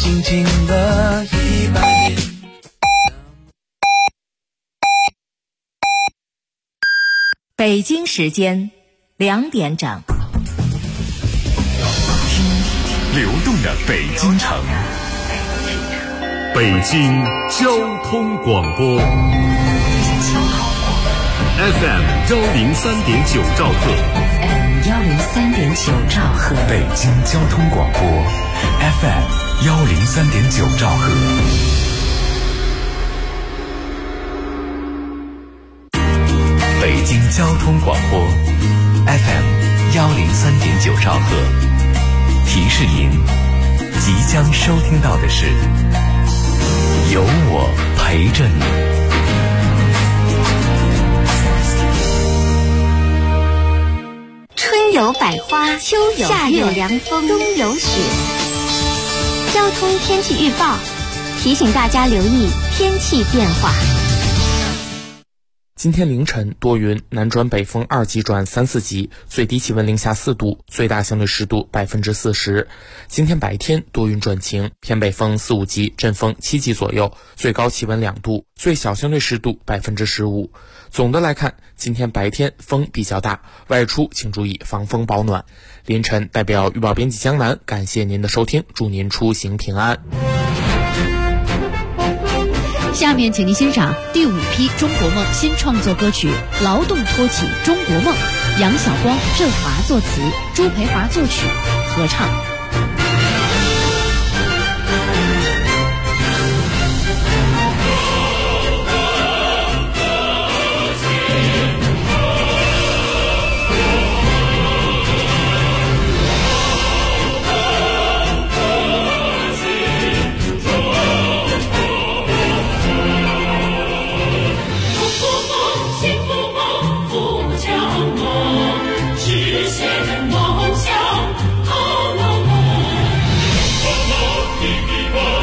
静静的100年。 北京时间2点整， 流动的北京城，北京交通广播 FM 103.9兆赫 103.9兆赫， 北京交通广播 FM 103.9兆赫。北京交通广播 FM 103.9兆赫，提示您即将收听到的是有我陪着你。 春有百花，秋有夏有凉风，冬有雪。交通天气预报提醒大家留意天气变化。 今天凌晨多云，南转北风2级转3、4级，最低气温零下4度，最大相对湿度40%。今天白天多云转晴，偏北风4、5级，阵风7级左右，最高气温2度，最小相对湿度15%。总的来看，今天白天风比较大，外出请注意防风保暖。凌晨代表预报编辑江南，感谢您的收听，祝您出行平安。 下面请您欣赏第5批中国梦新创作歌曲《劳动托起中国梦》，杨晓光、郑华作词，朱培华作曲，合唱。 梦想，好梦梦，好梦，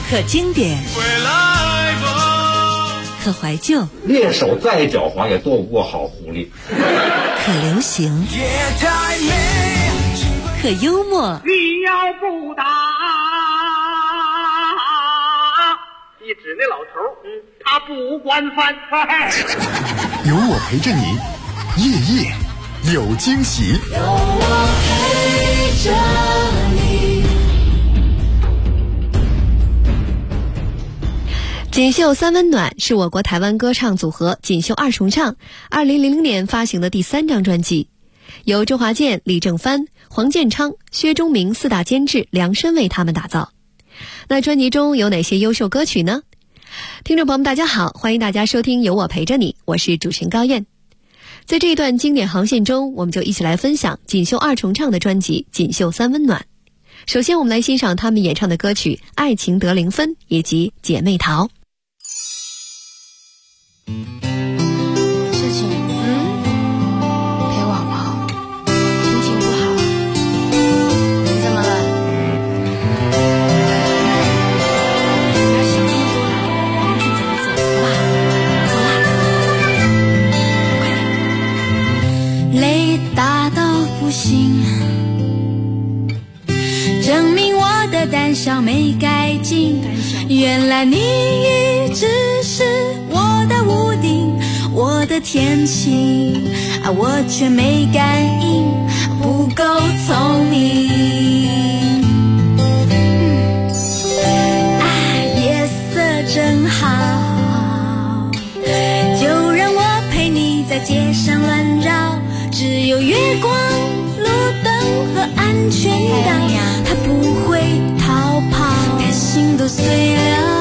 可经典，可怀旧， 猎手再狡猾也躲不过好狐狸。 可流行，可幽默。 你要不打，一指那老头，他不管饭菜。 有我陪着你，夜夜有惊喜。 有我陪着你。 锦绣三温暖是我国台湾歌唱组合锦绣二重唱2000年发行的第3张专辑，由周华健、李正帆、黄建昌、薛忠明4大监制量身为他们打造。那专辑中有哪些优秀歌曲呢？听众朋友们大家好，欢迎大家收听有我陪着你，我是主持人高燕。在这一段经典航线中，我们就一起来分享锦绣二重唱的专辑锦绣三温暖。首先我们来欣赏他们演唱的歌曲《爱情得0分》以及《姐妹淘》。 事情，陪我好不好？心情不好，你怎么了？不要想那么多了，我们去走一走，好不好？走啦，快点！累大到不行，证明我的胆小没改进。原来你一直是我的屋顶，我的天晴，我却没感应，不够聪明。夜色真好，就让我陪你在街上乱绕，只有月光、路灯和安全岛，它不会逃跑，连心都碎了。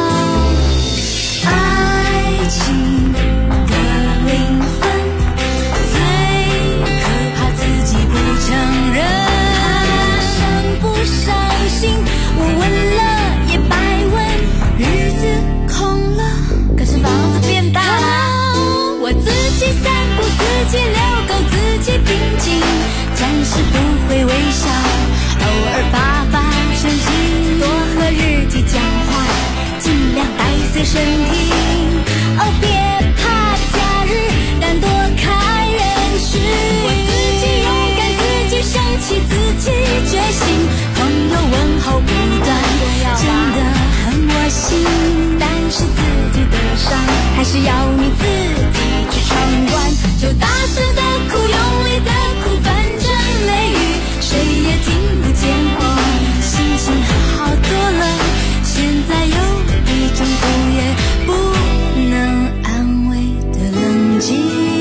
爱情的0分，最可怕自己不承认。伤不伤心，我问了也白问。日子空了，可是房子变大了。我自己散步，自己遛狗，自己平静，暂时不会微笑，偶尔发神经，多和日记讲话，尽量带随身听。别怕假日，但躲开人群。我自己勇敢，自己生气，自己觉醒。朋友问候不断，真的很窝心。但是自己的伤，还是要你自己去闯关。就大声的哭，用力的哭，反正雷雨谁也听不见我。心情好多了，现在有一种哭也不能安慰的冷静。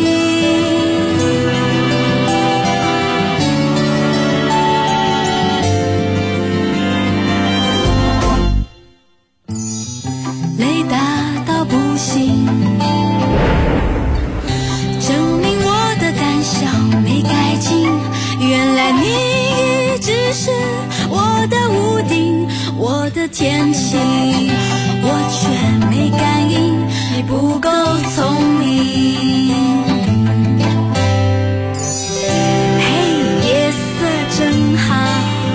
累大到不行，证明我的胆小没改进。原来你一直是我的屋顶，我的天晴，我却没感应，你不够聪明。嘿，夜色真好，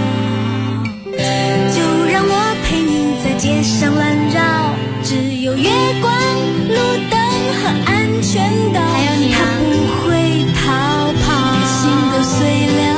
就让我陪你在街上乱绕，只有月光、路灯和安全岛，还有你它不会逃跑，连心都碎了。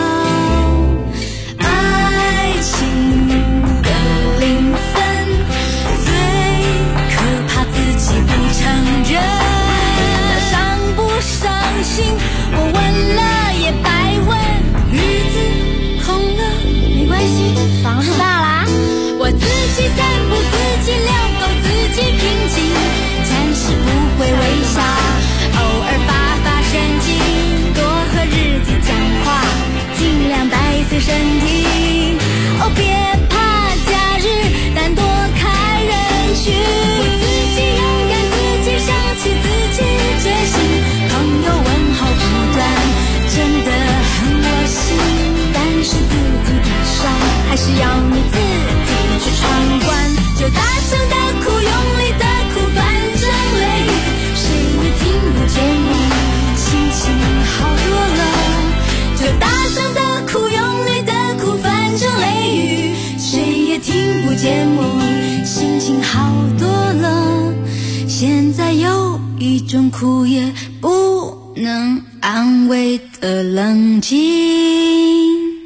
爱情的0分，最可怕自己不承认。伤不伤心，我问了也白问。日子空了没关系，房子大啦。我自己散步，自己遛狗，自己平静，暂时不会微笑，偶尔发神经，多和日记讲话，尽量带随身听。别怕假日，但躲开人群。我自己勇敢，自己生气，自己觉醒。朋友问候不断，真的很窝心。但是自己的伤，还是要你自己去闯关。就大声的哭，用力的哭，反正雷雨谁也听不见我。心情好多了，就大声的哭，用力的哭，反正雷雨谁也听不见我。心情好多了，现在有一种苦也不能安慰的冷静。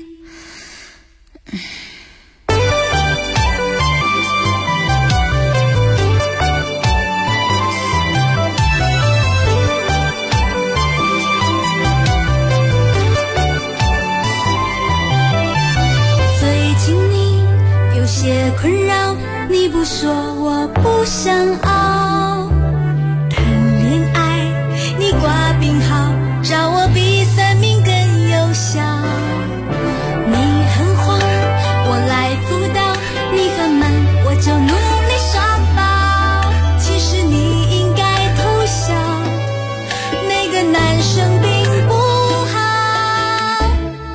困扰你不说我不想熬，谈恋爱你挂病号，找我比算命更有效。你很慌我来辅导，你很慢我就努力耍宝。其实你应该偷笑，那个男生并不好。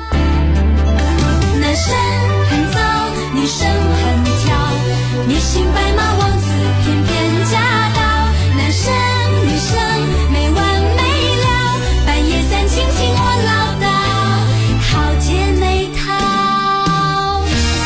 男生很糟，女生很迷信白马王子偏偏驾到，男生女生没完没了，半夜3请听我唠叨，好姐妹淘。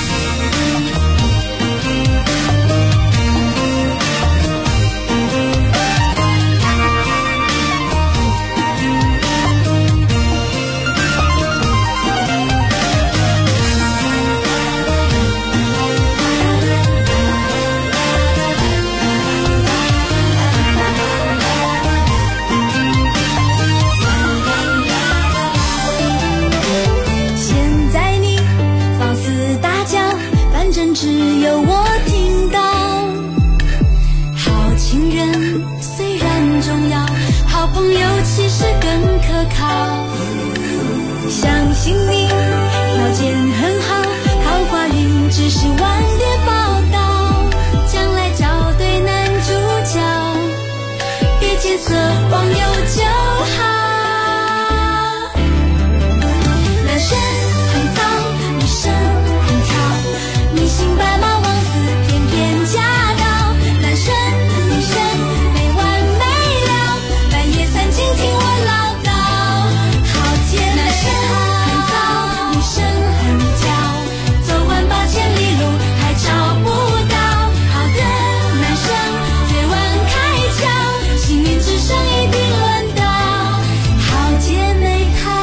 只有我听到，好情人虽然重要，好朋友其实更可靠。相信你条件很好，桃花运只是晚点报道，将来找对男主角，别见色忘友就好。男生很糟，女生很挑，迷信白马王子偏偏驾到，男生女生没完没了，半夜3请听我唠叨，好姐妹。男生很糟，女生很挑，走完8000里路还找不到好的男生，最晚开窍，幸运之声一定轮到好姐妹淘。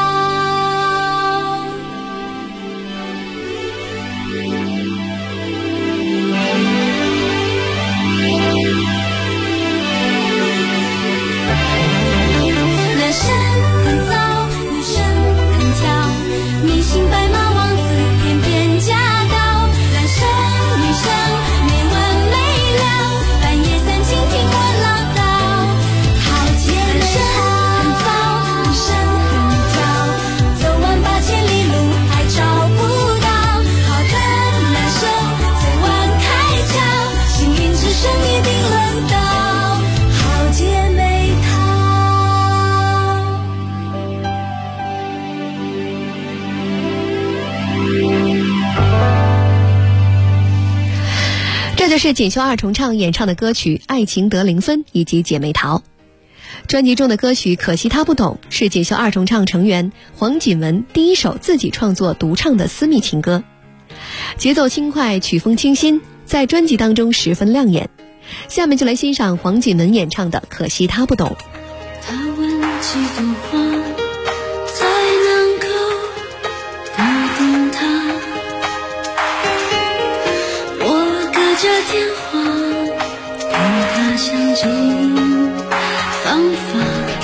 男生很糟，女生很挑，迷信白马王子偏偏驾到，男生女生没完没了，半夜3请听我唠叨，好姐妹。男生很糟，女生很挑，走完8000里路还找不到好的男生，最晚开窍，幸运之声一定轮到好姐妹淘。 这就是锦绣二重唱演唱的歌曲《爱情得0分》以及《姐妹淘》。专辑中的歌曲《可惜他不懂》是锦绣二重唱成员黄锦文第一首自己创作独唱的私密情歌，节奏轻快，曲风清新，在专辑当中十分亮眼。下面就来欣赏黄锦文演唱的《可惜他不懂》。 他问几朵花才能够打动他，我隔着电话给他想尽方法，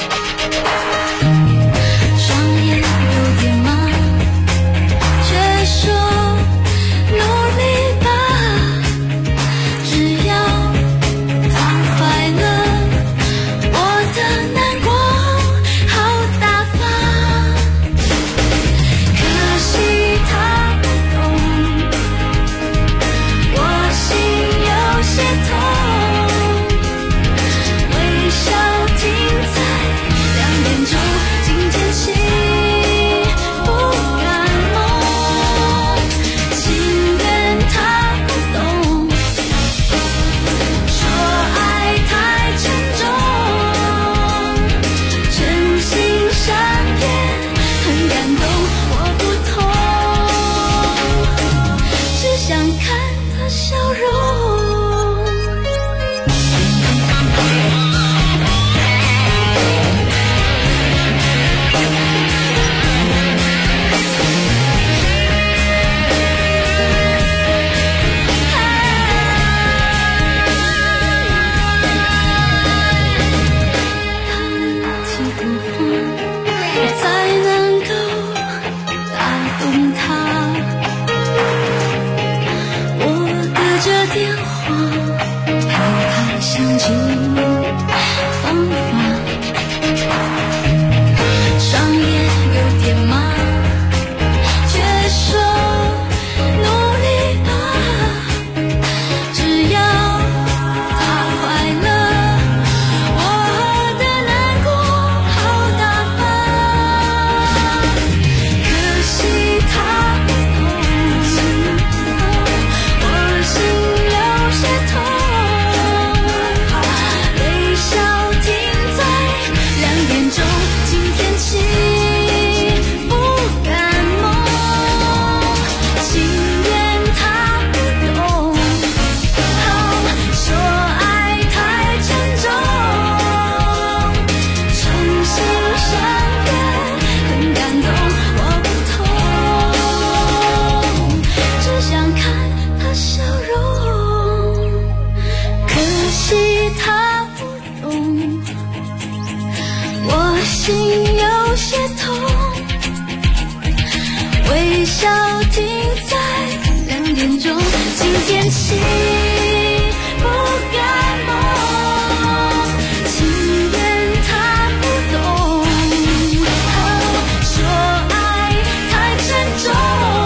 双眼有点麻，却说努力吧，只要他快乐，我的难过好大方。可惜他不懂，我心有些痛，微笑停在2点钟，今天起不敢梦，情愿他不懂，说爱太沉重，真心善变很感动，我不痛，只想看他笑容。 着电话陪他想尽方法，双眼有点麻，却说努力吧，只要他快乐，我的难过好打发。可惜他不懂，我心有些痛，微笑停在2点钟，今天起不敢梦，情愿他不懂，说爱太沉重，诚心相约很感动，我不痛，只想看他笑容，可惜他不懂，我心有些痛，微笑停在2点钟，今天起不敢梦，情愿他不懂，说爱太沉重，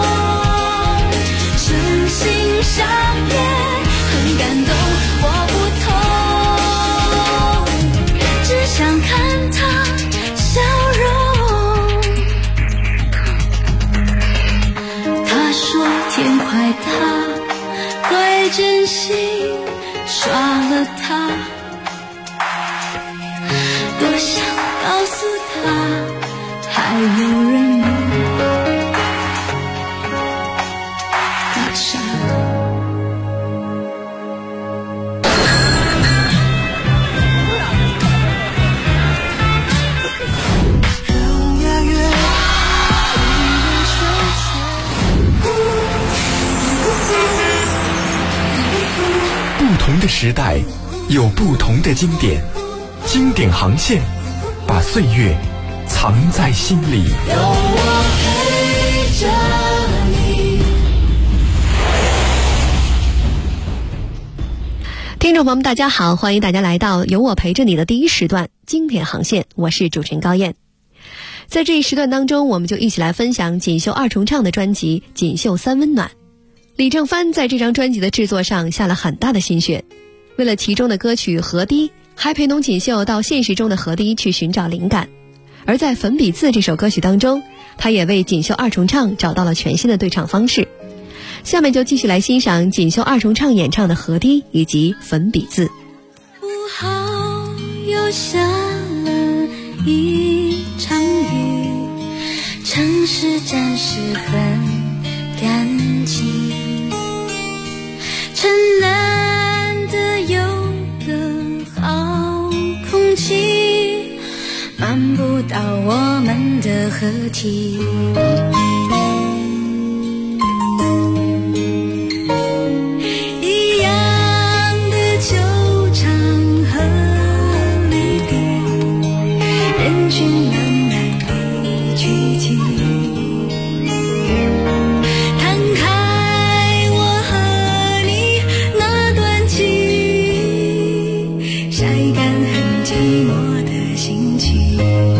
真心相约很感动，我不痛，只想看他笑容。他说天快塌，怪真心耍了他，多想告诉他还有人梦他傻。 不同的时代有不同的经典，经典航线把岁月藏在心里。 有我陪着你。 听众朋友们大家好，欢迎大家来到有我陪着你的第一时段经典航线，我是主持人高燕。在这一时段当中，我们就一起来分享锦绣2重唱的专辑《锦绣3温暖》。李正帆在这张专辑的制作上下了很大的心血，为了其中的歌曲《河堤》，还陪同锦绣到现实中的河堤去寻找灵感。而在《粉笔字》这首歌曲当中，他也为锦绣2重唱找到了全新的对唱方式。下面就继续来欣赏锦绣2重唱演唱的《河堤》以及《粉笔字》。 5号又下了一场雨，城市暂时很干净，城难得有个好空气，漫步到我们的河堤。一样的球场和绿地，人群慢慢地聚集，摊开我和你那段情，晒干很寂寞的心情。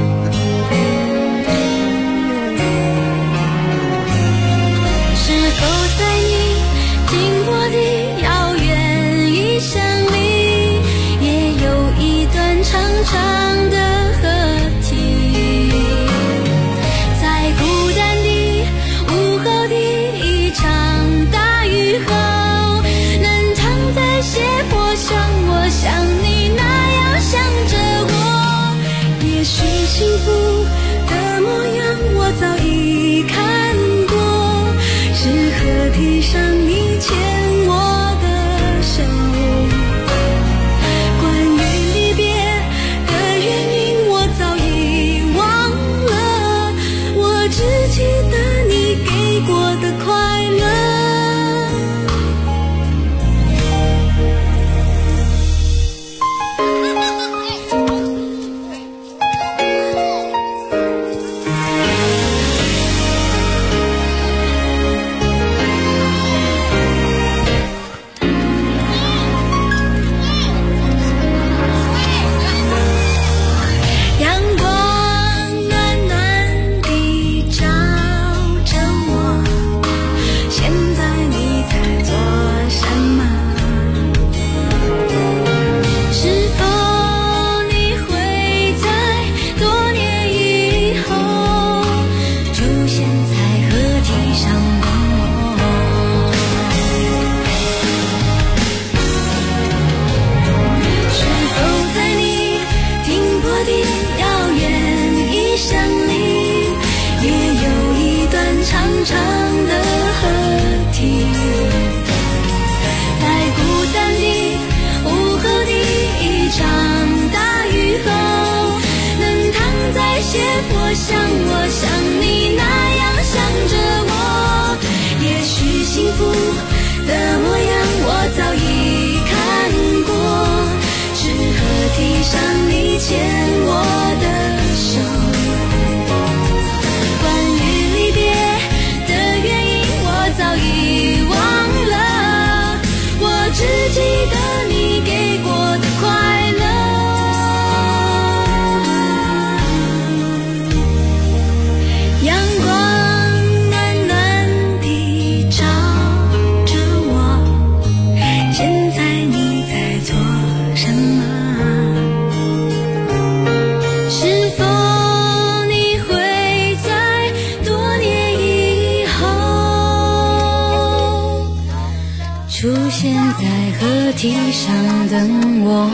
是否在你经过的遥远异乡里，也有一段长长的河堤，在孤单的午后的一场大雨后，能躺在斜坡上，我像你那样想着我，也许幸福的模样我早已看过，是河堤上你牵我的手，关于离别的原因我早已忘了，我只记得你给过的快乐。 记得你给过的快乐。阳光暖暖地照着我，现在你在做什么？是否你会在多年以后出现在河堤上等我？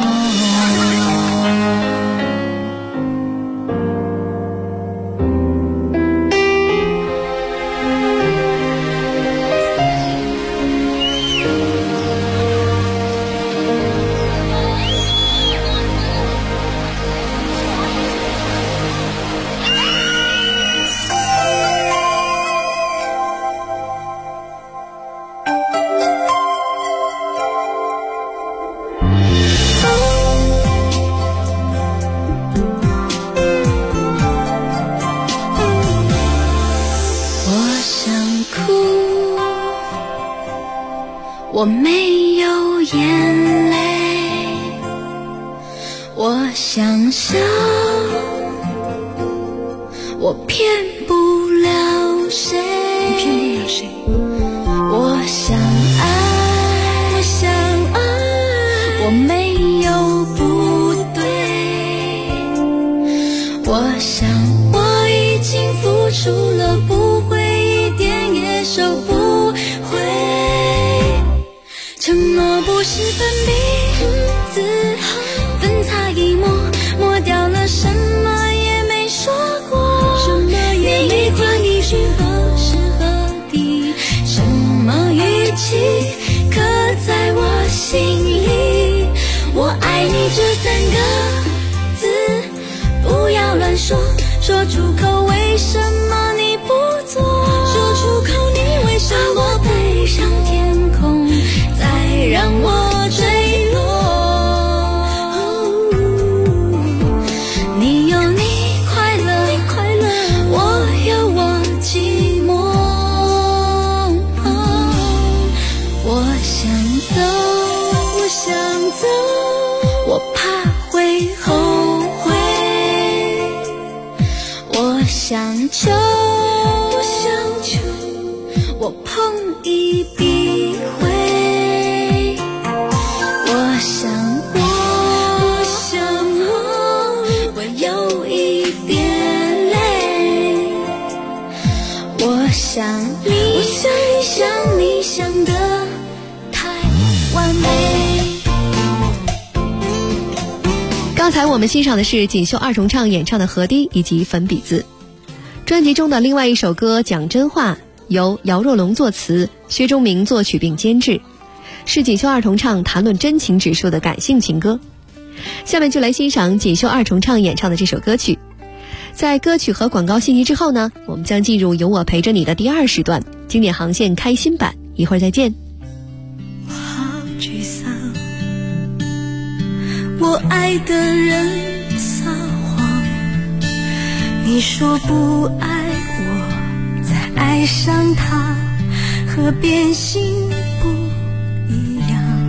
我没有眼泪，我想笑，我骗不了谁，我想爱，我没有不对，我想我已经付出了，不会一点也收不回。承诺不是粉笔字，分擦一抹，抹掉了什么也没说过，你一字一句何时何地，什么语气刻在我心里。我爱你这三个字不要乱说，说出口为什么你不做，说出口你为什么背上天空，再让我坠落。你有你快乐，我有我寂寞。我想走，我怕会后悔。我想求，我碰一笔灰。我想我有一点累。我想你想得太完美。 刚才我们欣赏的是锦绣二重唱演唱的《河堤》以及《粉笔字》。专辑中的另外一首歌《讲真话》由姚若龙作词，薛忠明作曲并监制，是锦绣二重唱谈论真情指数的感性情歌。下面就来欣赏锦绣二重唱演唱的这首歌曲。在歌曲和广告信息之后呢，我们将进入有我陪着你的第二时段，经典航线开心版，一会儿再见。 我好沮丧，我爱的人撒谎，你说不爱我，再爱上他，和变心不一样。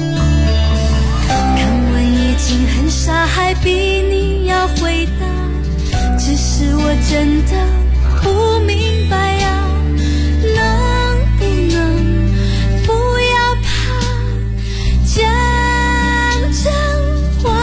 看完已经很傻，还逼你要回答，只是我真的不明白呀，能不能不要怕，讲真话。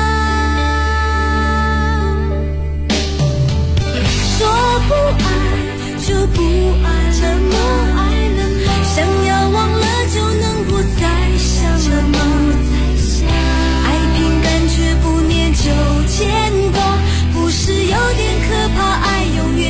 说不爱就不爱了吗？想要忘了就能不再想了吗？爱凭感觉不念旧牵挂，不是有点可怕？爱永远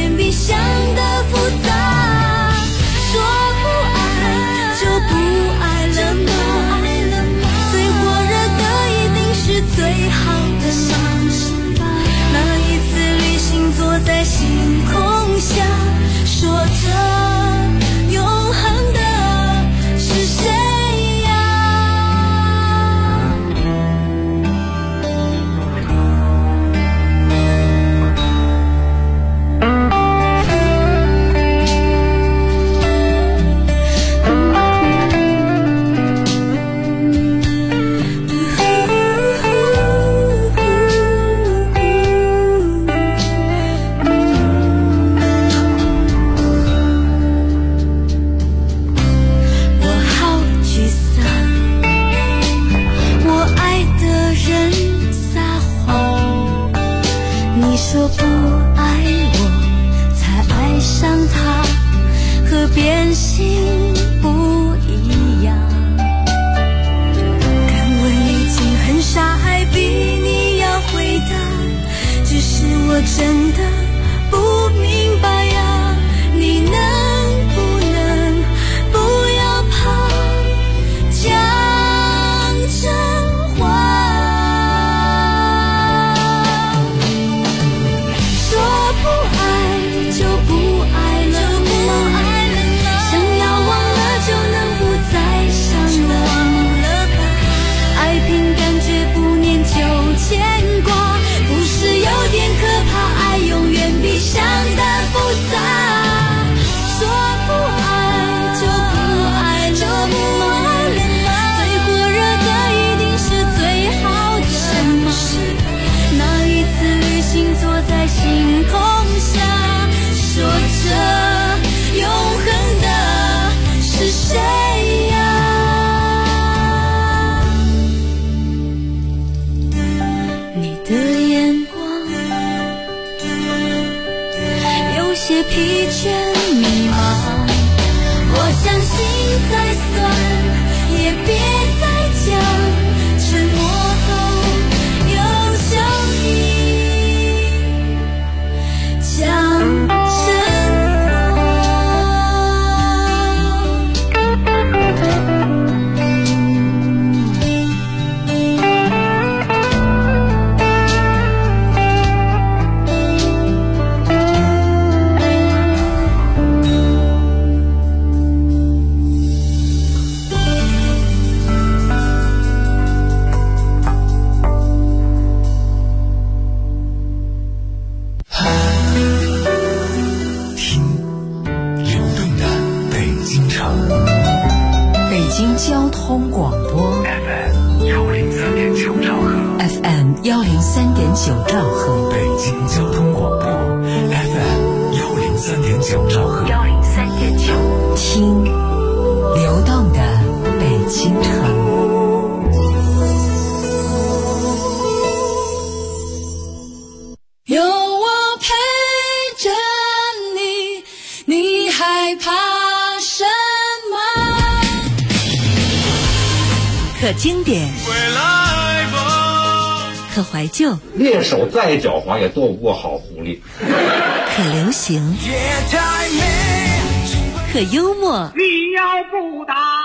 算，也别再讲，沉默后又相依，讲真话。 北京交通广播 FM 103.9兆赫 FM 103.9兆赫， 北京交通广播 FM 103.9兆赫 103.9，听流动的北京城。 有我陪着你，你害怕什么？ 可经典，可怀旧， 猎手再狡猾也斗不过好狐狸。 可流行，可幽默。 你要不打